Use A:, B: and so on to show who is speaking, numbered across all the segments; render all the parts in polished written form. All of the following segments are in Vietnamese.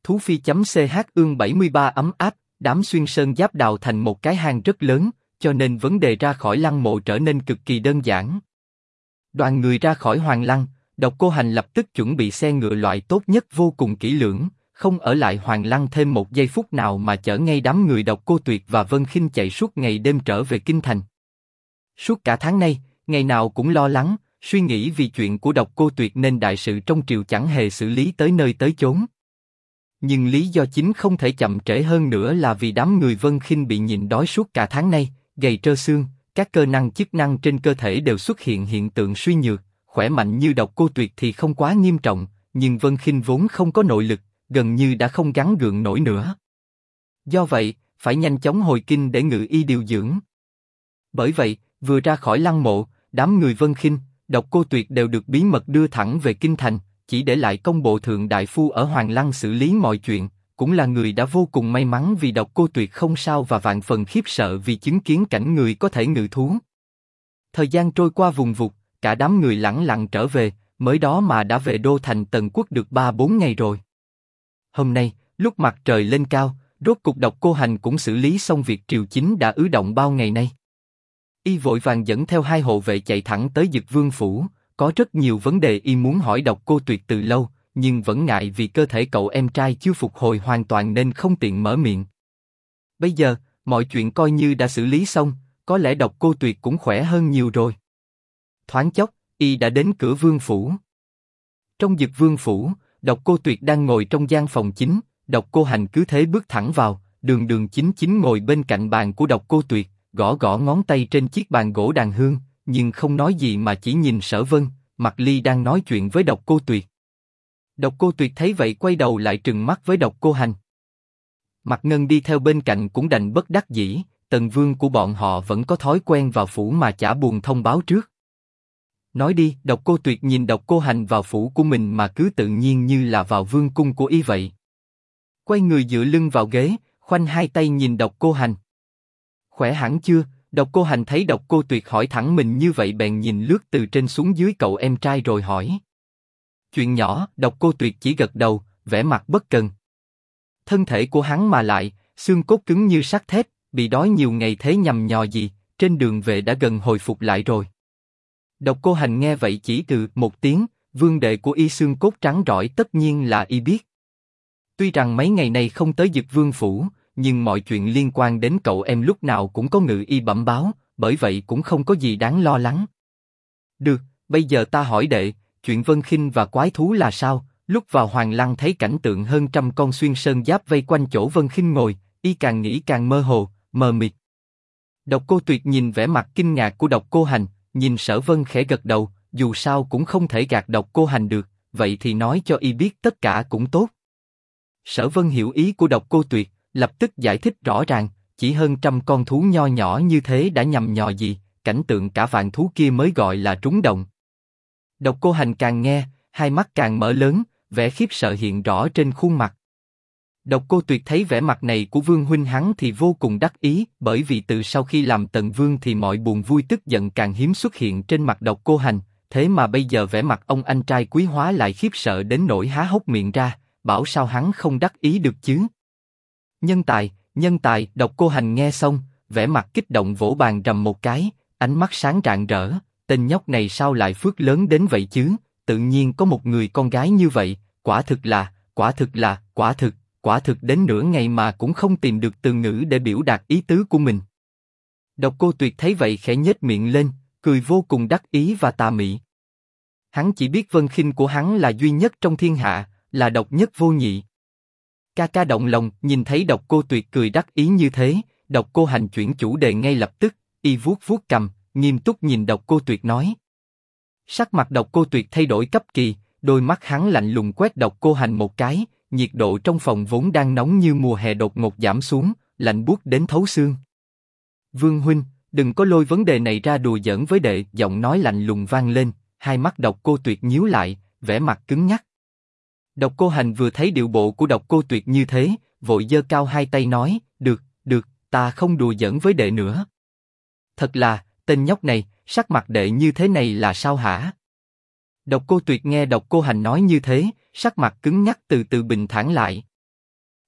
A: Thú phi.ch ương 73 ấm áp, đám xuyên sơn giáp đào thành một cái hang rất lớn, cho nên vấn đề ra khỏi lăng mộ trở nên cực kỳ đơn giản. Đoàn người ra khỏi Hoàng Lăng, Độc Cô Hành lập tức chuẩn bị xe ngựa loại tốt nhất vô cùng kỹ lưỡng, không ở lại Hoàng Lăng thêm một giây phút nào mà chở ngay đám người Độc Cô Tuyệt và Vân Khinh chạy suốt ngày đêm trở về kinh thành. Suốt cả tháng nay, ngày nào cũng lo lắng, suy nghĩ vì chuyện của Độc Cô Tuyệt nên đại sự trong triều chẳng hề xử lý tới nơi tới chốn. Nhưng lý do chính không thể chậm trễ hơn nữa là vì đám người Vân Khinh bị nhịn đói suốt cả tháng nay, gầy trơ xương, các cơ năng chức năng trên cơ thể đều xuất hiện hiện tượng suy nhược. Khỏe mạnh như Độc Cô Tuyệt thì không quá nghiêm trọng, nhưng Vân Khinh vốn không có nội lực, gần như đã không gắng gượng nổi nữa. Do vậy, phải nhanh chóng hồi kinh để ngự y điều dưỡng. Bởi vậy, vừa ra khỏi lăng mộ, đám người Vân Khinh, Độc Cô Tuyệt đều được bí mật đưa thẳng về kinh thành, chỉ để lại công bộ thượng đại phu ở Hoàng Lăng xử lý mọi chuyện, cũng là người đã vô cùng may mắn vì Độc Cô Tuyệt không sao và vạn phần khiếp sợ vì chứng kiến cảnh người có thể ngự thú. Thời gian trôi qua vùng vụt, cả đám người lẳng lặng trở về, mới đó mà đã về đô thành Tần Quốc được 3-4 ngày rồi. Hôm nay, lúc mặt trời lên cao, rốt cục Độc Cô Hành cũng xử lý xong việc triều chính đã ứ động bao ngày nay. Y vội vàng dẫn theo 2 hộ vệ chạy thẳng tới Dực Vương phủ, có rất nhiều vấn đề y muốn hỏi Độc Cô Tuyệt từ lâu, nhưng vẫn ngại vì cơ thể cậu em trai chưa phục hồi hoàn toàn nên không tiện mở miệng. Bây giờ, mọi chuyện coi như đã xử lý xong, có lẽ Độc Cô Tuyệt cũng khỏe hơn nhiều rồi. Thoáng chốc, y đã đến cửa vương phủ. Trong Dực Vương phủ, Độc Cô Tuyệt đang ngồi trong gian phòng chính, Độc Cô Hành cứ thế bước thẳng vào, đường đường chính chính ngồi bên cạnh bàn của Độc Cô Tuyệt, gõ gõ ngón tay trên chiếc bàn gỗ đàn hương, nhưng không nói gì mà chỉ nhìn Sở Vân, Mạc Ly đang nói chuyện với Độc Cô Tuyệt. Độc Cô Tuyệt thấy vậy quay đầu lại trừng mắt với Độc Cô Hành. Mạc Ngân đi theo bên cạnh cũng đành bất đắc dĩ, Tần Vương của bọn họ vẫn có thói quen vào phủ mà chả buồn thông báo trước. Nói đi, Độc Cô Tuyệt nhìn Độc Cô Hành vào phủ của mình mà cứ tự nhiên như là vào vương cung của y vậy. Quay người dựa lưng vào ghế, khoanh 2 tay nhìn Độc Cô Hành. Khỏe hẳn chưa? Độc Cô Hành thấy Độc Cô Tuyệt hỏi thẳng mình như vậy bèn nhìn lướt từ trên xuống dưới cậu em trai rồi hỏi. Chuyện nhỏ, Độc Cô Tuyệt chỉ gật đầu, vẻ mặt bất cần. Thân thể của hắn mà lại, xương cốt cứng như sắt thép, bị đói nhiều ngày thế nhằm nhò gì, trên đường về đã gần hồi phục lại rồi. Độc Cô Hành nghe vậy chỉ từ một tiếng, vương đệ của y xương cốt trắng rỏi tất nhiên là y biết. Tuy rằng mấy ngày này không tới Dực Vương phủ, nhưng mọi chuyện liên quan đến cậu em lúc nào cũng có ngự y bẩm báo, bởi vậy cũng không có gì đáng lo lắng. Được, bây giờ ta hỏi đệ, chuyện Vân Khinh và quái thú là sao? Lúc vào Hoàng Lăng thấy cảnh tượng hơn 100 con xuyên sơn giáp vây quanh chỗ Vân Khinh ngồi, y càng nghĩ càng mơ hồ, mờ mịt. Độc Cô Tuyệt nhìn vẻ mặt kinh ngạc của Độc Cô Hành, nhìn Sở Vân khẽ gật đầu, dù sao cũng không thể gạt Độc Cô Hành được, vậy thì nói cho y biết tất cả cũng tốt. Sở Vân hiểu ý của Độc Cô Tuyệt, lập tức giải thích rõ ràng, chỉ hơn 100 con thú nho nhỏ như thế đã nhằm nhò gì, cảnh tượng cả vạn thú kia mới gọi là trúng động. Độc Cô Hành càng nghe, hai mắt càng mở lớn, vẻ khiếp sợ hiện rõ trên khuôn mặt. Độc Cô Tuyệt thấy vẻ mặt này của Vương huynh hắn thì vô cùng đắc ý, bởi vì từ sau khi làm Tần Vương thì mọi buồn vui tức giận càng hiếm xuất hiện trên mặt Độc Cô Hành, thế mà bây giờ vẻ mặt ông anh trai quý hóa lại khiếp sợ đến nỗi há hốc miệng ra, bảo sao hắn không đắc ý được chứ? Nhân tài, Độc Cô Hành nghe xong, vẻ mặt kích động vỗ bàn rầm một cái, ánh mắt sáng rạng rỡ, tên nhóc này sao lại phước lớn đến vậy chứ? Tự nhiên có một người con gái như vậy, quả thực đến nửa ngày mà cũng không tìm được từ ngữ để biểu đạt ý tứ của mình. Độc Cô Tuyệt thấy vậy khẽ nhếch miệng lên, cười vô cùng đắc ý và tà mị. Hắn chỉ biết Vân Khinh của hắn là duy nhất trong thiên hạ, là độc nhất vô nhị. Ca ca động lòng, nhìn thấy Độc Cô Tuyệt cười đắc ý như thế, Độc Cô Hành chuyển chủ đề ngay lập tức, y vuốt vuốt cằm, nghiêm túc nhìn Độc Cô Tuyệt nói. Sắc mặt Độc Cô Tuyệt thay đổi cấp kỳ, đôi mắt hắn lạnh lùng quét Độc Cô Hành một cái, nhiệt độ trong phòng vốn đang nóng như mùa hè đột ngột giảm xuống, lạnh buốt đến thấu xương. Vương huynh, đừng có lôi vấn đề này ra đùa giỡn với đệ, giọng nói lạnh lùng vang lên, hai mắt Độc Cô Tuyệt nhíu lại, vẻ mặt cứng nhắc. Độc Cô Hành vừa thấy điệu bộ của Độc Cô Tuyệt như thế, vội giơ cao hai tay nói, được, ta không đùa giỡn với đệ nữa. Thật là, tên nhóc này, sắc mặt đệ như thế này là sao hả? Độc Cô Tuyệt nghe Độc Cô Hành nói như thế, sắc mặt cứng nhắc từ từ bình thản lại.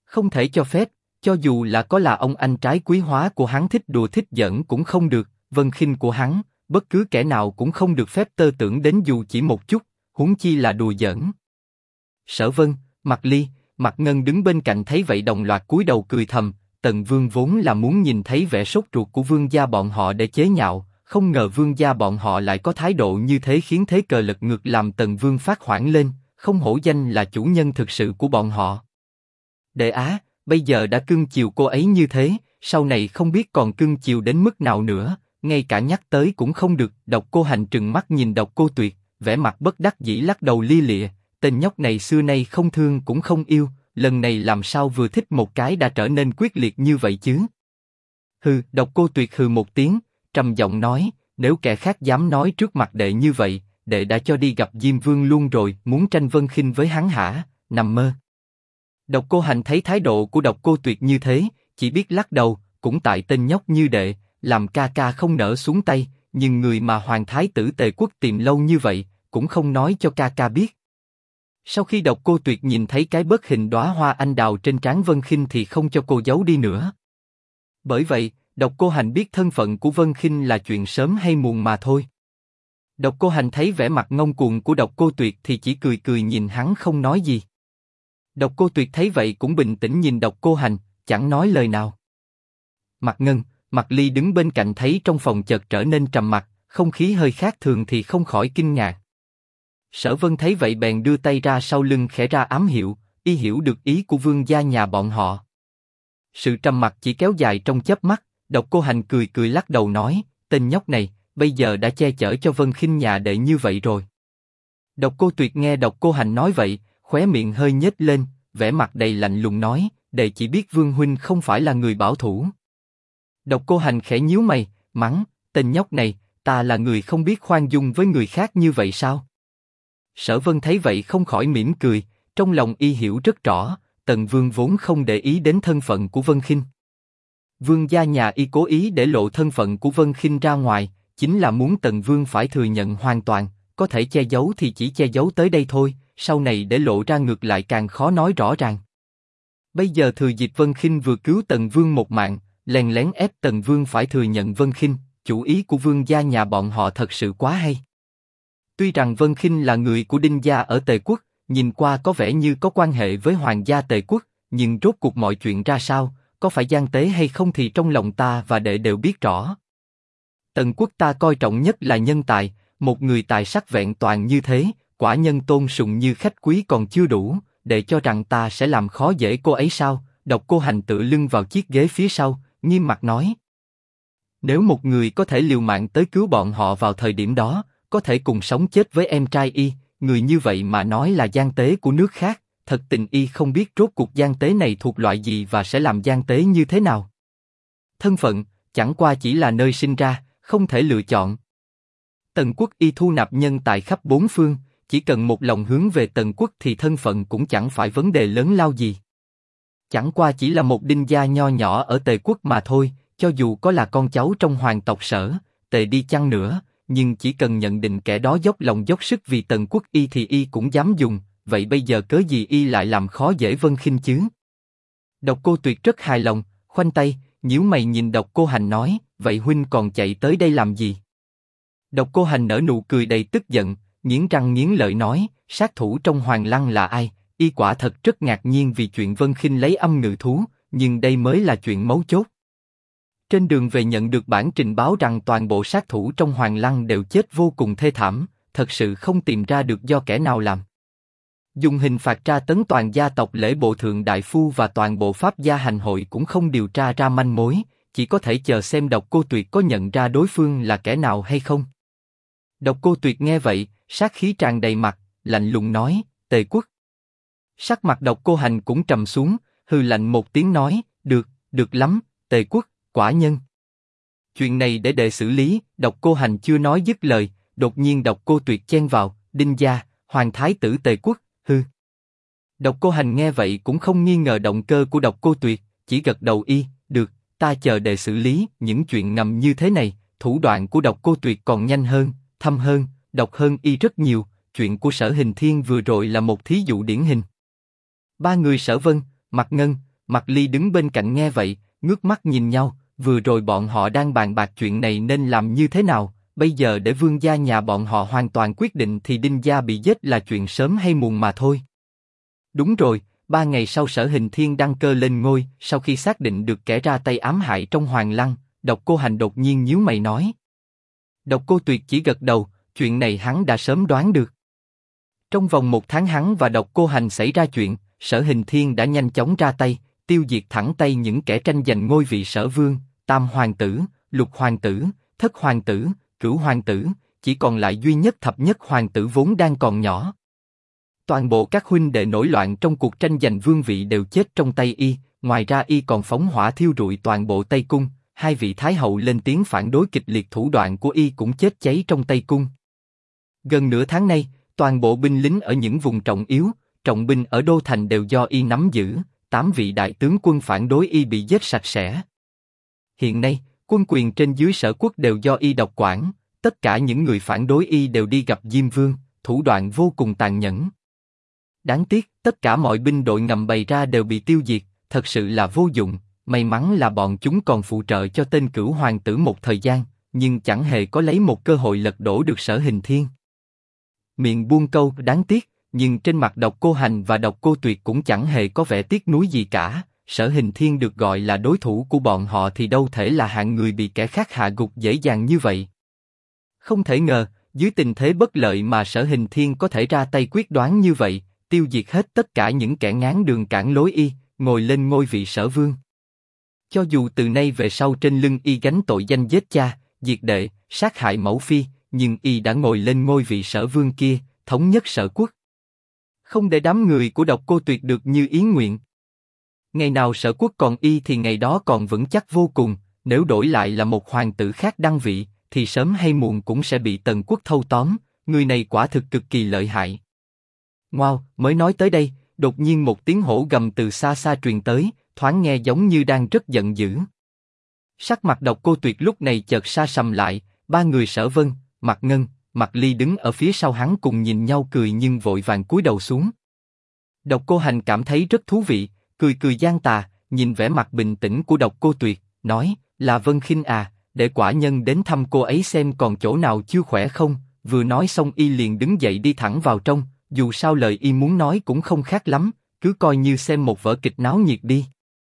A: Không thể cho phép, cho dù là ông anh trái quý hóa của hắn thích đùa thích giỡn cũng không được, Vân Khinh của hắn, bất cứ kẻ nào cũng không được phép tơ tưởng đến dù chỉ một chút, huống chi là đùa giỡn. Sở Vân, Mạc Ly, Mạc Ngân đứng bên cạnh thấy vậy đồng loạt cúi đầu cười thầm, Tần Vương vốn là muốn nhìn thấy vẻ sốt ruột của Vương gia bọn họ để chế nhạo, không ngờ Vương gia bọn họ lại có thái độ như thế khiến thế cờ lật ngược làm Tần Vương phát hoảng lên, không hổ danh là chủ nhân thực sự của bọn họ. Đệ Á, bây giờ đã cưng chiều cô ấy như thế, sau này không biết còn cưng chiều đến mức nào nữa, ngay cả nhắc tới cũng không được. Độc Cô Hành trừng mắt nhìn Độc Cô Tuyệt, vẻ mặt bất đắc dĩ lắc đầu lia lịa, tên nhóc này xưa nay không thương cũng không yêu, lần này làm sao vừa thích một cái đã trở nên quyết liệt như vậy chứ? Hừ, Độc Cô Tuyệt hừ một tiếng, trầm giọng nói, nếu kẻ khác dám nói trước mặt đệ như vậy, đệ đã cho đi gặp Diêm Vương luôn rồi, muốn tranh Vân Khinh với hắn hả? Nằm mơ. Độc Cô Hành thấy thái độ của Độc Cô Tuyệt như thế, chỉ biết lắc đầu, cũng tại tên nhóc như đệ, làm ca ca không nỡ xuống tay, nhưng người mà Hoàng Thái tử Tề Quốc tìm lâu như vậy, cũng không nói cho ca ca biết. Sau khi Độc Cô Tuyệt nhìn thấy cái bớt hình đóa hoa anh đào trên trán Vân Khinh thì không cho cô giấu đi nữa. Bởi vậy, Độc Cô Hành biết thân phận của Vân Khinh là chuyện sớm hay muộn mà thôi. Độc Cô Hành thấy vẻ mặt ngông cuồng của Độc Cô Tuyệt thì chỉ cười cười nhìn hắn không nói gì. Độc Cô Tuyệt thấy vậy cũng bình tĩnh nhìn Độc Cô Hành, chẳng nói lời nào. Mạc Ngân, Mạc Ly đứng bên cạnh thấy trong phòng chợt trở nên trầm mặc, không khí hơi khác thường thì không khỏi kinh ngạc. Sở Vân thấy vậy bèn đưa tay ra sau lưng khẽ ra ám hiệu, y hiểu được ý của Vương gia nhà bọn họ. Sự trầm mặc chỉ kéo dài trong chớp mắt, Độc Cô Hành cười cười lắc đầu nói, tên nhóc này, bây giờ đã che chở cho Vân Khinh nhà đệ như vậy rồi. Độc Cô Tuyệt nghe Độc Cô Hành nói vậy, khóe miệng hơi nhếch lên, vẻ mặt đầy lạnh lùng nói, đệ chỉ biết Vương huynh không phải là người bảo thủ. Độc Cô Hành khẽ nhíu mày, mắng, tên nhóc này, ta là người không biết khoan dung với người khác như vậy sao? Sở Vân thấy vậy không khỏi mỉm cười, trong lòng y hiểu rất rõ, Tần Vương vốn không để ý đến thân phận của Vân Khinh. Vương gia nhà y cố ý để lộ thân phận của Vân Khinh ra ngoài, chính là muốn Tần Vương phải thừa nhận hoàn toàn, có thể che giấu thì chỉ che giấu tới đây thôi, sau này để lộ ra ngược lại càng khó nói rõ ràng. Bây giờ thừa dịp Vân Khinh vừa cứu Tần Vương một mạng, lén lén ép Tần Vương phải thừa nhận Vân Khinh, chủ ý của Vương gia nhà bọn họ thật sự quá hay. Tuy rằng Vân Khinh là người của Đinh gia ở Tề Quốc, nhìn qua có vẻ như có quan hệ với Hoàng gia Tề Quốc, nhưng rốt cuộc mọi chuyện ra sao, có phải gian tế hay không thì trong lòng ta và đệ đều biết rõ. Tần quốc ta coi trọng nhất là nhân tài, một người tài sắc vẹn toàn như thế, quả nhân tôn sùng như khách quý còn chưa đủ, đệ cho rằng ta sẽ làm khó dễ cô ấy sao? Độc Cô Hành tựa lưng vào chiếc ghế phía sau, nghiêm mặt nói. Nếu một người có thể liều mạng tới cứu bọn họ vào thời điểm đó, có thể cùng sống chết với em trai y, người như vậy mà nói là gian tế của nước khác, thật tình y không biết rốt cuộc gian tế này thuộc loại gì và sẽ làm gian tế như thế nào. Thân phận, chẳng qua chỉ là nơi sinh ra, không thể lựa chọn. Tần quốc y thu nạp nhân tài khắp bốn phương, chỉ cần một lòng hướng về Tần quốc thì thân phận cũng chẳng phải vấn đề lớn lao gì. Chẳng qua chỉ là một đinh gia nho nhỏ ở Tề quốc mà thôi, cho dù có là con cháu trong hoàng tộc Sở, Tề đi chăng nữa, nhưng chỉ cần nhận định kẻ đó dốc lòng dốc sức vì Tần quốc y thì y cũng dám dùng, vậy bây giờ cớ gì y lại làm khó dễ Vân Khinh chứ? Độc Cô Tuyệt rất hài lòng, khoanh tay, nhíu mày nhìn Độc Cô Hành nói, vậy huynh còn chạy tới đây làm gì? Độc Cô Hành nở nụ cười đầy tức giận, nghiến răng nghiến lợi nói, sát thủ trong Hoàng Lăng là ai? Y quả thật rất ngạc nhiên vì chuyện Vân Khinh lấy âm ngự thú, nhưng đây mới là chuyện mấu chốt. Trên đường về nhận được bản trình báo rằng toàn bộ sát thủ trong Hoàng Lăng đều chết vô cùng thê thảm, thật sự không tìm ra được do kẻ nào làm. Dùng hình phạt tra tấn toàn gia tộc Lễ Bộ Thượng Đại Phu và toàn bộ Pháp gia hành hội cũng không điều tra ra manh mối, chỉ có thể chờ xem Độc Cô Tuyệt có nhận ra đối phương là kẻ nào hay không. Độc Cô Tuyệt nghe vậy, sát khí tràn đầy mặt, lạnh lùng nói, Tề quốc. Sắc mặt Độc Cô Hành cũng trầm xuống, hừ lạnh một tiếng nói, được, được lắm, Tề quốc, quả nhân. Chuyện này để đệ xử lý. Độc Cô Hành chưa nói dứt lời, đột nhiên Độc Cô Tuyệt chen vào, Đinh gia, Hoàng Thái tử Tề quốc, hừ. Độc Cô Hành nghe vậy cũng không nghi ngờ động cơ của Độc Cô Tuyệt, chỉ gật đầu y, được, ta chờ đệ xử lý. Những chuyện ngầm như thế này, thủ đoạn của Độc Cô Tuyệt còn nhanh hơn, thâm hơn, độc hơn y rất nhiều. Chuyện của Sở Hình Thiên vừa rồi là một thí dụ điển hình. Ba người Sở Vân, Mạc Ngân, Mạc Ly đứng bên cạnh nghe vậy, ngước mắt nhìn nhau, vừa rồi bọn họ đang bàn bạc chuyện này nên làm như thế nào, bây giờ để vương gia nhà bọn họ hoàn toàn quyết định thì Đinh gia bị giết là chuyện sớm hay muộn mà thôi. Đúng rồi, 3 ngày sau Sở Hình Thiên đăng cơ lên ngôi, sau khi xác định được kẻ ra tay ám hại trong Hoàng Lăng, Độc Cô Hành đột nhiên nhíu mày nói. Độc Cô Tuyệt chỉ gật đầu, chuyện này hắn đã sớm đoán được. Trong vòng 1 tháng hắn và Độc Cô Hành xảy ra chuyện, Sở Hình Thiên đã nhanh chóng ra tay, tiêu diệt thẳng tay những kẻ tranh giành ngôi vị Sở Vương, Tam Hoàng tử, Lục Hoàng tử, Thất Hoàng tử, Cửu Hoàng tử, chỉ còn lại duy nhất Thập Nhất Hoàng tử vốn đang còn nhỏ. Toàn bộ các huynh đệ nổi loạn trong cuộc tranh giành vương vị đều chết trong tay y, ngoài ra y còn phóng hỏa thiêu rụi toàn bộ Tây Cung, 2 vị Thái hậu lên tiếng phản đối kịch liệt thủ đoạn của y cũng chết cháy trong Tây Cung. Gần nửa tháng nay, toàn bộ binh lính ở những vùng trọng yếu, trọng binh ở Đô Thành đều do y nắm giữ, 8 vị đại tướng quân phản đối y bị giết sạch sẽ. Hiện nay, quân quyền trên dưới Sở Quốc đều do y độc quản, tất cả những người phản đối y đều đi gặp Diêm Vương, thủ đoạn vô cùng tàn nhẫn. Đáng tiếc, tất cả mọi binh đội ngầm bày ra đều bị tiêu diệt, thật sự là vô dụng, may mắn là bọn chúng còn phụ trợ cho tên Cửu Hoàng tử một thời gian, nhưng chẳng hề có lấy một cơ hội lật đổ được Sở Hình Thiên. Miệng buông câu đáng tiếc, nhưng trên mặt Độc Cô Hành và Độc Cô Tuyệt cũng chẳng hề có vẻ tiếc nuối gì cả. Sở Hình Thiên được gọi là đối thủ của bọn họ thì đâu thể là hạng người bị kẻ khác hạ gục dễ dàng như vậy. Không thể ngờ, dưới tình thế bất lợi mà Sở Hình Thiên có thể ra tay quyết đoán như vậy, tiêu diệt hết tất cả những kẻ ngáng đường cản lối y, ngồi lên ngôi vị Sở Vương. Cho dù từ nay về sau trên lưng y gánh tội danh giết cha, diệt đệ, sát hại mẫu phi, nhưng y đã ngồi lên ngôi vị Sở Vương kia, thống nhất Sở Quốc. Không để đám người của Độc Cô Tuyệt được như ý nguyện. Ngày nào Sở Quốc còn y thì ngày đó còn vững chắc vô cùng, nếu đổi lại là một hoàng tử khác đăng vị, thì sớm hay muộn cũng sẽ bị Tần Quốc thâu tóm, người này quả thực cực kỳ lợi hại. Ngoao, mới nói tới đây, đột nhiên một tiếng hổ gầm từ xa xa truyền tới, thoáng nghe giống như đang rất giận dữ. Sắc mặt Độc Cô Tuyệt lúc này chợt sa sầm lại, 3 người Sở Vân, Mạc Ngân, Mạc Ly đứng ở phía sau hắn cùng nhìn nhau cười nhưng vội vàng cúi đầu xuống. Độc Cô Hành cảm thấy rất thú vị, cười cười gian tà, nhìn vẻ mặt bình tĩnh của Độc Cô Tuyệt, nói, là Vân Khinh à, để quả nhân đến thăm cô ấy xem còn chỗ nào chưa khỏe không. Vừa nói xong y liền đứng dậy đi thẳng vào trong, dù sao lời y muốn nói cũng không khác lắm, cứ coi như xem một vở kịch náo nhiệt đi.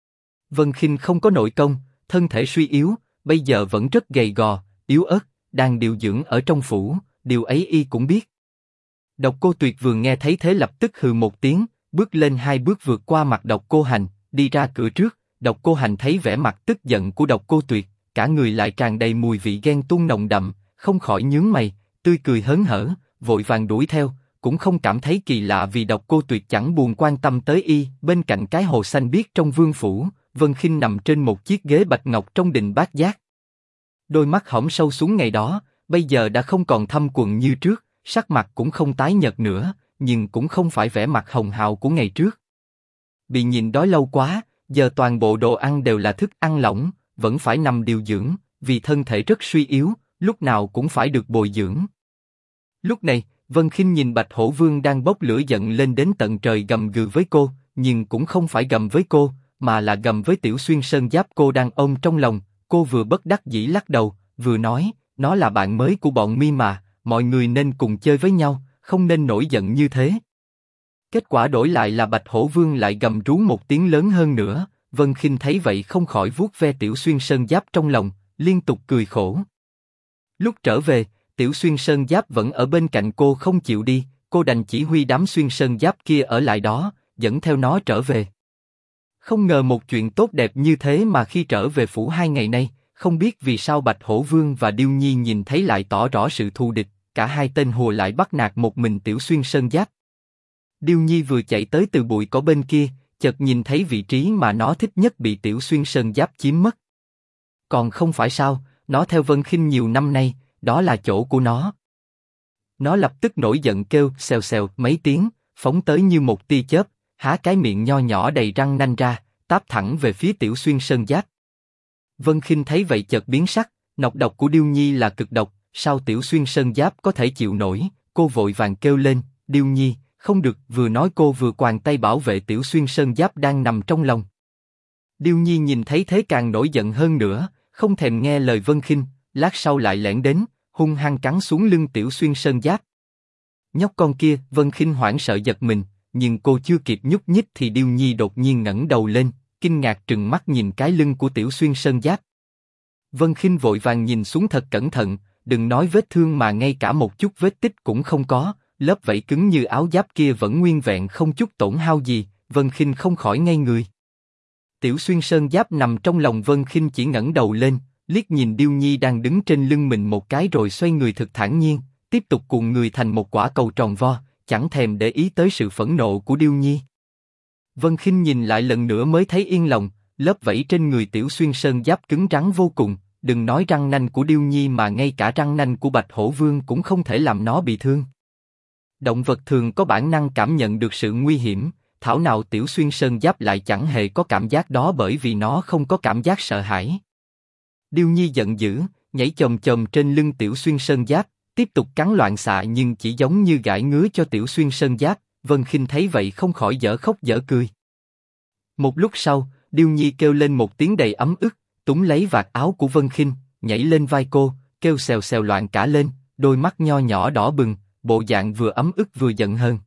A: Vân Khinh không có nội công, thân thể suy yếu, bây giờ vẫn rất gầy gò, yếu ớt, đang điều dưỡng ở trong phủ, điều ấy y cũng biết. Độc Cô Tuyệt vừa nghe thấy thế lập tức hừ một tiếng, bước lên 2 bước vượt qua mặt Độc Cô Hành, đi ra cửa trước. Độc Cô Hành thấy vẻ mặt tức giận của Độc Cô Tuyệt, cả người lại tràn đầy mùi vị ghen tuông nồng đậm, không khỏi nhướng mày, tươi cười hớn hở, vội vàng đuổi theo, cũng không cảm thấy kỳ lạ vì Độc Cô Tuyệt chẳng buồn quan tâm tới y. Bên cạnh cái hồ xanh biếc trong vương phủ, Vân Khinh nằm trên một chiếc ghế bạch ngọc trong đình Bát Giác. Đôi mắt hõm sâu xuống ngày đó, bây giờ đã không còn thâm quầng như trước, sắc mặt cũng không tái nhợt nữa, nhưng cũng không phải vẻ mặt hồng hào của ngày trước. Bị nhìn đói lâu quá, giờ toàn bộ đồ ăn đều là thức ăn lỏng, vẫn phải nằm điều dưỡng, vì thân thể rất suy yếu, lúc nào cũng phải được bồi dưỡng. Lúc này, Vân Khinh nhìn Bạch Hổ Vương đang bốc lửa giận lên đến tận trời gầm gừ với cô, nhưng cũng không phải gầm với cô, mà là gầm với Tiểu Xuyên Sơn Giáp cô đang ôm trong lòng. Cô vừa bất đắc dĩ lắc đầu, vừa nói, nó là bạn mới của bọn mi mà, mọi người nên cùng chơi với nhau, không nên nổi giận như thế. Kết quả đổi lại là Bạch Hổ Vương lại gầm rú một tiếng lớn hơn nữa. Vân Khinh thấy vậy không khỏi vuốt ve Tiểu Xuyên Sơn Giáp trong lòng, liên tục cười khổ. Lúc trở về, Tiểu Xuyên Sơn Giáp vẫn ở bên cạnh cô không chịu đi, cô đành chỉ huy đám Xuyên Sơn Giáp kia ở lại đó, dẫn theo nó trở về. Không ngờ một chuyện tốt đẹp như thế mà khi trở về phủ 2 ngày nay, không biết vì sao Bạch Hổ Vương và Điêu Nhi nhìn thấy lại tỏ rõ sự thù địch, cả hai tên hùa lại bắt nạt một mình Tiểu Xuyên Sơn Giáp. Điêu Nhi vừa chạy tới từ bụi cỏ bên kia, chợt nhìn thấy vị trí mà nó thích nhất bị Tiểu Xuyên Sơn Giáp chiếm mất. Còn không phải sao, nó theo Vân Khinh nhiều năm nay, đó là chỗ của nó. Nó lập tức nổi giận kêu xèo xèo mấy tiếng, phóng tới như một tia chớp, há cái miệng nho nhỏ đầy răng nanh ra, táp thẳng về phía Tiểu Xuyên Sơn Giáp. Vân Khinh thấy vậy chợt biến sắc, nọc độc của Điêu Nhi là cực độc, sao Tiểu Xuyên Sơn Giáp có thể chịu nổi? Cô vội vàng kêu lên, Điêu Nhi, không được. Vừa nói cô vừa quàng tay bảo vệ Tiểu Xuyên Sơn Giáp đang nằm trong lòng. Điêu Nhi nhìn thấy thế càng nổi giận hơn nữa, không thèm nghe lời Vân Khinh, lát sau lại lẻn đến, hung hăng cắn xuống lưng Tiểu Xuyên Sơn Giáp. Nhóc con kia, Vân Khinh hoảng sợ giật mình, nhưng cô chưa kịp nhúc nhích thì Điêu Nhi đột nhiên ngẩng đầu lên, kinh ngạc trừng mắt nhìn cái lưng của Tiểu Xuyên Sơn Giáp. Vân Khinh vội vàng nhìn xuống thật cẩn thận, đừng nói vết thương mà ngay cả một chút vết tích cũng không có, lớp vảy cứng như áo giáp kia vẫn nguyên vẹn không chút tổn hao gì, Vân Khinh không khỏi ngây người. Tiểu Xuyên Sơn Giáp nằm trong lòng Vân Khinh chỉ ngẩng đầu lên, liếc nhìn Điêu Nhi đang đứng trên lưng mình một cái rồi xoay người thực thản nhiên, tiếp tục cuộn người thành một quả cầu tròn vo, chẳng thèm để ý tới sự phẫn nộ của Điêu Nhi. Vân Khinh nhìn lại lần nữa mới thấy yên lòng, lớp vảy trên người Tiểu Xuyên Sơn Giáp cứng rắn vô cùng, đừng nói răng nanh của Điêu Nhi mà ngay cả răng nanh của Bạch Hổ Vương cũng không thể làm nó bị thương. Động vật thường có bản năng cảm nhận được sự nguy hiểm, thảo nào Tiểu Xuyên Sơn Giáp lại chẳng hề có cảm giác đó bởi vì nó không có cảm giác sợ hãi. Điêu Nhi giận dữ, nhảy chồm chồm trên lưng Tiểu Xuyên Sơn Giáp, tiếp tục cắn loạn xạ nhưng chỉ giống như gãi ngứa cho Tiểu Xuyên Sơn Giáp. Vân Khinh thấy vậy không khỏi dở khóc dở cười. Một lúc sau, Điêu Nhi kêu lên một tiếng đầy ấm ức, túm lấy vạt áo của Vân Khinh, nhảy lên vai cô, kêu xèo xèo loạn cả lên, đôi mắt nho nhỏ đỏ bừng, bộ dạng vừa ấm ức vừa giận hơn.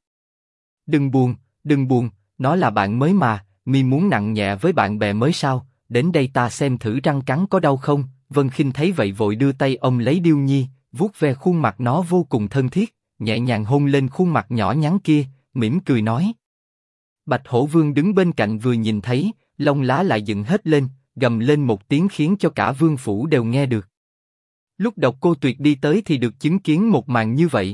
A: Đừng buồn, nó là bạn mới mà, mi muốn nặng nhẹ với bạn bè mới sao? Đến đây ta xem thử răng cắn có đau không? Vân Khinh thấy vậy vội đưa tay ôm lấy Điêu Nhi, vuốt ve khuôn mặt nó vô cùng thân thiết, nhẹ nhàng hôn lên khuôn mặt nhỏ nhắn kia, mỉm cười nói. Bạch Hổ Vương đứng bên cạnh vừa nhìn thấy, lông lá lại dựng hết lên, gầm lên một tiếng khiến cho cả vương phủ đều nghe được. Lúc Độc Cô Tuyệt đi tới thì được chứng kiến một màn như vậy.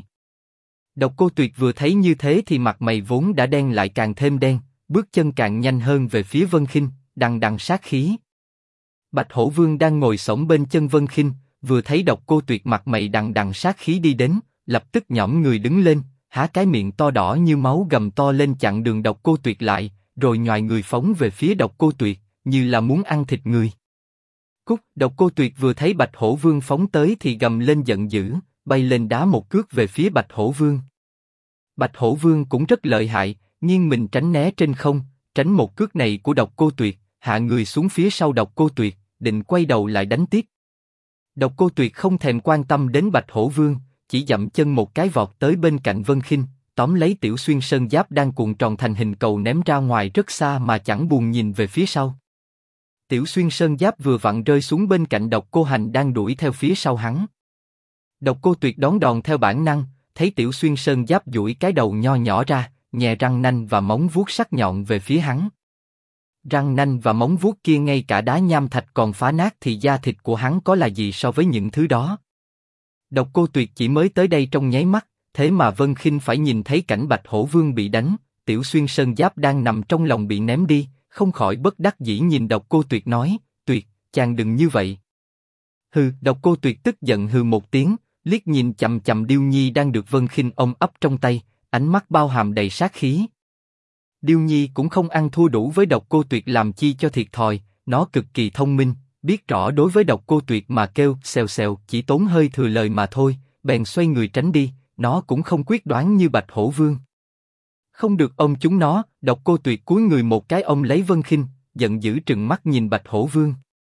A: Độc Cô Tuyệt vừa thấy như thế thì mặt mày vốn đã đen lại càng thêm đen, bước chân càng nhanh hơn về phía Vân Khinh, đằng đằng sát khí. Bạch Hổ Vương đang ngồi xổm bên chân Vân Khinh, vừa thấy Độc Cô Tuyệt mặt mày đằng đằng sát khí đi đến, lập tức nhõm người đứng lên, há cái miệng to đỏ như máu gầm to lên chặn đường Độc Cô Tuyệt lại, rồi nhoài người phóng về phía Độc Cô Tuyệt, như là muốn ăn thịt người. Cút! Độc Cô Tuyệt vừa thấy Bạch Hổ Vương phóng tới thì gầm lên giận dữ, bay lên đá một cước về phía Bạch Hổ Vương. Bạch Hổ Vương cũng rất lợi hại, nghiêng mình tránh né trên không, tránh một cước này của Độc Cô Tuyệt, hạ người xuống phía sau Độc Cô Tuyệt, định quay đầu lại đánh tiếp. Độc Cô Tuyệt không thèm quan tâm đến Bạch Hổ Vương, chỉ dậm chân một cái vọt tới bên cạnh Vân Khinh, tóm lấy Tiểu Xuyên Sơn Giáp đang cuộn tròn thành hình cầu ném ra ngoài rất xa mà chẳng buồn nhìn về phía sau. Tiểu Xuyên Sơn Giáp vừa vặn rơi xuống bên cạnh Độc Cô Hành đang đuổi theo phía sau hắn. Độc Cô Tuyệt đón đòn theo bản năng, thấy Tiểu Xuyên Sơn Giáp duỗi cái đầu nho nhỏ ra, nhè răng nanh và móng vuốt sắc nhọn về phía hắn. Răng nanh và móng vuốt kia ngay cả đá nham thạch còn phá nát thì da thịt của hắn có là gì so với những thứ đó. Độc Cô Tuyệt chỉ mới tới đây trong nháy mắt, thế mà Vân Khinh phải nhìn thấy cảnh Bạch Hổ Vương bị đánh, Tiểu Xuyên Sơn Giáp đang nằm trong lòng bị ném đi, không khỏi bất đắc dĩ nhìn Độc Cô Tuyệt nói, Tuyệt, chàng đừng như vậy. Hừ, Độc Cô Tuyệt tức giận hừ một tiếng, liếc nhìn chằm chằm Điêu Nhi đang được Vân Khinh ôm ấp trong tay, ánh mắt bao hàm đầy sát khí. Điêu Nhi cũng không ăn thua đủ với Độc Cô Tuyệt làm chi cho thiệt thòi, nó cực kỳ thông minh, biết rõ đối với Độc Cô Tuyệt mà kêu xèo xèo chỉ tốn hơi thừa lời mà thôi, bèn xoay người tránh đi, nó cũng không quyết đoán như Bạch Hổ Vương. Không được ôm chúng nó, Độc Cô Tuyệt cúi người một cái ôm lấy Vân Khinh, giận dữ trừng mắt nhìn Bạch Hổ Vương.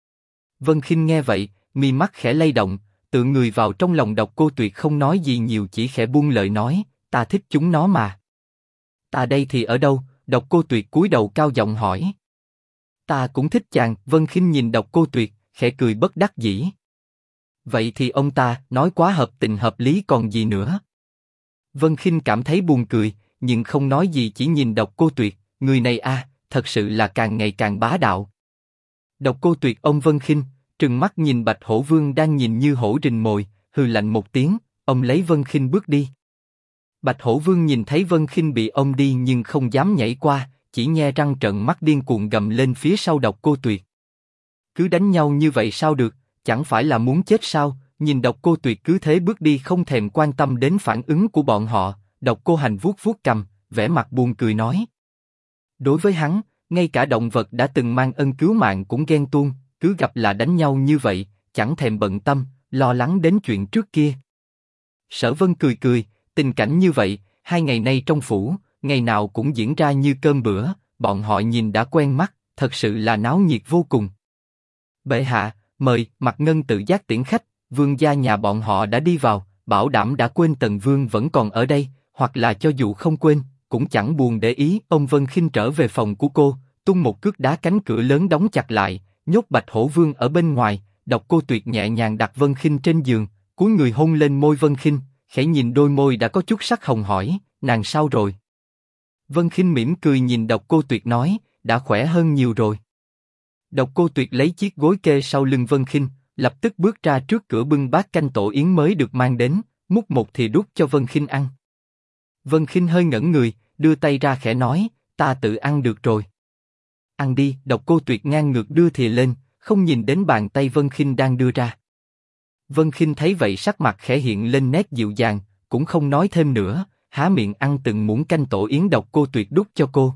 A: Vân Khinh nghe vậy, mi mắt khẽ lay động, tựa người vào trong lòng Độc Cô Tuyệt không nói gì nhiều chỉ khẽ buông lời nói, ta thích chúng nó mà. Ta đây thì ở đâu? Độc Cô Tuyệt cúi đầu cao giọng hỏi. Ta cũng thích chàng. Vân Khinh nhìn Độc Cô Tuyệt, khẽ cười bất đắc dĩ. Vậy thì ông ta nói quá hợp tình hợp lý còn gì nữa. Vân Khinh cảm thấy buồn cười, nhưng không nói gì chỉ nhìn Độc Cô Tuyệt, người này thật sự là càng ngày càng bá đạo. Độc Cô Tuyệt ôm Vân Khinh, trừng mắt nhìn Bạch Hổ Vương đang nhìn như hổ rình mồi, hừ lạnh một tiếng, ôm lấy Vân Khinh bước đi. Bạch Hổ Vương nhìn thấy Vân Khinh bị ôm đi nhưng không dám nhảy qua, chỉ nhe răng trợn mắt điên cuồng gầm lên phía sau Độc Cô Tuyệt. Cứ đánh nhau như vậy sao được, chẳng phải là muốn chết sao? Nhìn Độc Cô Tuyệt cứ thế bước đi không thèm quan tâm đến phản ứng của bọn họ, Độc Cô Hành vuốt vuốt cằm, vẻ mặt buồn cười nói. Đối với hắn, ngay cả động vật đã từng mang ân cứu mạng cũng ghen tuông, cứ gặp là đánh nhau như vậy, chẳng thèm bận tâm, lo lắng đến chuyện trước kia. Sở Vân cười cười, tình cảnh như vậy, 2 ngày nay trong phủ, ngày nào cũng diễn ra như cơm bữa, bọn họ nhìn đã quen mắt, thật sự là náo nhiệt vô cùng. Bệ hạ, mời. Mạc Ngân tự giác tiễn khách, vương gia nhà bọn họ đã đi vào, bảo đảm đã quên Tần Vương vẫn còn ở đây, hoặc là cho dù không quên, cũng chẳng buồn để ý. Ông Vân Khinh trở về phòng của cô, tung một cước đá cánh cửa lớn đóng chặt lại, nhốt Bạch Hổ Vương ở bên ngoài. Độc Cô Tuyệt nhẹ nhàng đặt Vân Khinh trên giường, cúi người hôn lên môi Vân Khinh, khẽ nhìn đôi môi đã có chút sắc hồng hỏi, nàng sao rồi? Vân Khinh mỉm cười nhìn Độc Cô Tuyệt nói, đã khỏe hơn nhiều rồi. Độc Cô Tuyệt lấy chiếc gối kê sau lưng Vân Khinh, lập tức bước ra trước cửa bưng bát canh tổ yến mới được mang đến, múc một thìa đút cho Vân Khinh ăn. Vân Khinh hơi ngẩn người, đưa tay ra khẽ nói, ta tự ăn được rồi. Ăn đi. Độc Cô Tuyệt ngang ngược đưa thìa lên, không nhìn đến bàn tay Vân Khinh đang đưa ra. Vân Khinh thấy vậy sắc mặt khẽ hiện lên nét dịu dàng, cũng không nói thêm nữa, há miệng ăn từng muỗng canh tổ yến Độc Cô Tuyệt đút cho cô.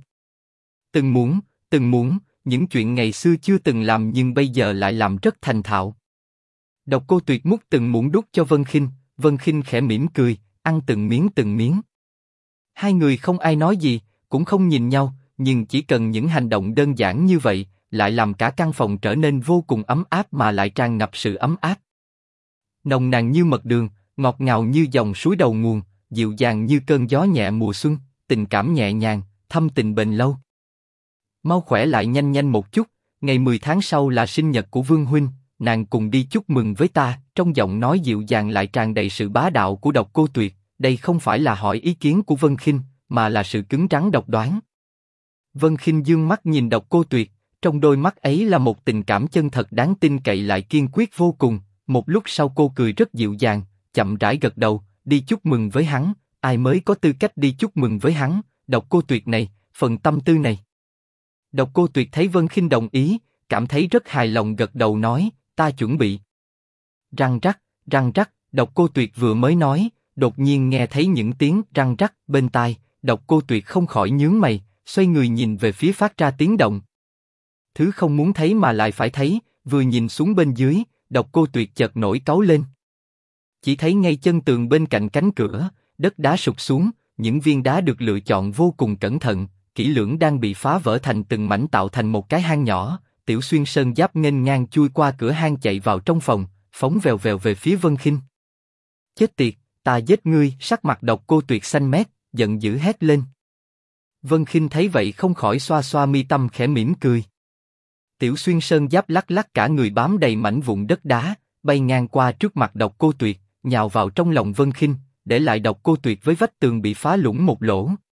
A: Từng muỗng, những chuyện ngày xưa chưa từng làm nhưng bây giờ lại làm rất thành thạo. Độc Cô Tuyệt múc từng muỗng đút cho Vân Khinh khẽ mỉm cười, ăn từng miếng. Hai người không ai nói gì, cũng không nhìn nhau, nhưng chỉ cần những hành động đơn giản như vậy, lại làm cả căn phòng trở nên vô cùng ấm áp mà lại tràn ngập sự ấm áp. Nồng nàn như mật đường, ngọt ngào như dòng suối đầu nguồn, dịu dàng như cơn gió nhẹ mùa xuân, tình cảm nhẹ nhàng, thâm tình bền lâu. Mau khỏe lại nhanh một chút, ngày 10 tháng sau là sinh nhật của Vương huynh, nàng cùng đi chúc mừng với ta. Trong giọng nói dịu dàng lại tràn đầy sự bá đạo của Độc Cô Tuyệt. Đây không phải là hỏi ý kiến của Vân Khinh, mà là sự cứng rắn độc đoán. Vân Khinh dương mắt nhìn Độc Cô Tuyệt, trong đôi mắt ấy là một tình cảm chân thật đáng tin cậy lại kiên quyết vô cùng. Một lúc sau cô cười rất dịu dàng, chậm rãi gật đầu, đi chúc mừng với hắn. Ai mới có tư cách đi chúc mừng với hắn? Độc Cô Tuyệt này, phần tâm tư này. Độc Cô Tuyệt thấy Vân Khinh đồng ý, cảm thấy rất hài lòng gật đầu nói, ta chuẩn bị. Răng rắc, Độc Cô Tuyệt vừa mới nói, đột nhiên nghe thấy những tiếng răng rắc bên tai, Độc Cô Tuyệt không khỏi nhướng mày, xoay người nhìn về phía phát ra tiếng động. Thứ không muốn thấy mà lại phải thấy, vừa nhìn xuống bên dưới, Độc Cô Tuyệt chợt nổi cáu lên. Chỉ thấy ngay chân tường bên cạnh cánh cửa, đất đá sụt xuống, những viên đá được lựa chọn vô cùng cẩn thận, kỹ lưỡng đang bị phá vỡ thành từng mảnh tạo thành một cái hang nhỏ. Tiểu Xuyên Sơn Giáp nghênh ngang chui qua cửa hang chạy vào trong phòng, phóng vèo vèo về phía Vân Khinh. Chết tiệt, ta giết ngươi! Sắc mặt Độc Cô Tuyệt xanh mét, giận dữ hét lên. Vân Khinh thấy vậy không khỏi xoa xoa mi tâm khẽ mỉm cười. Tiểu Xuyên Sơn Giáp lắc lắc cả người bám đầy mảnh vụn đất đá, bay ngang qua trước mặt Độc Cô Tuyệt, nhào vào trong lòng Vân Khinh, để lại Độc Cô Tuyệt với vách tường bị phá lũng một lỗ.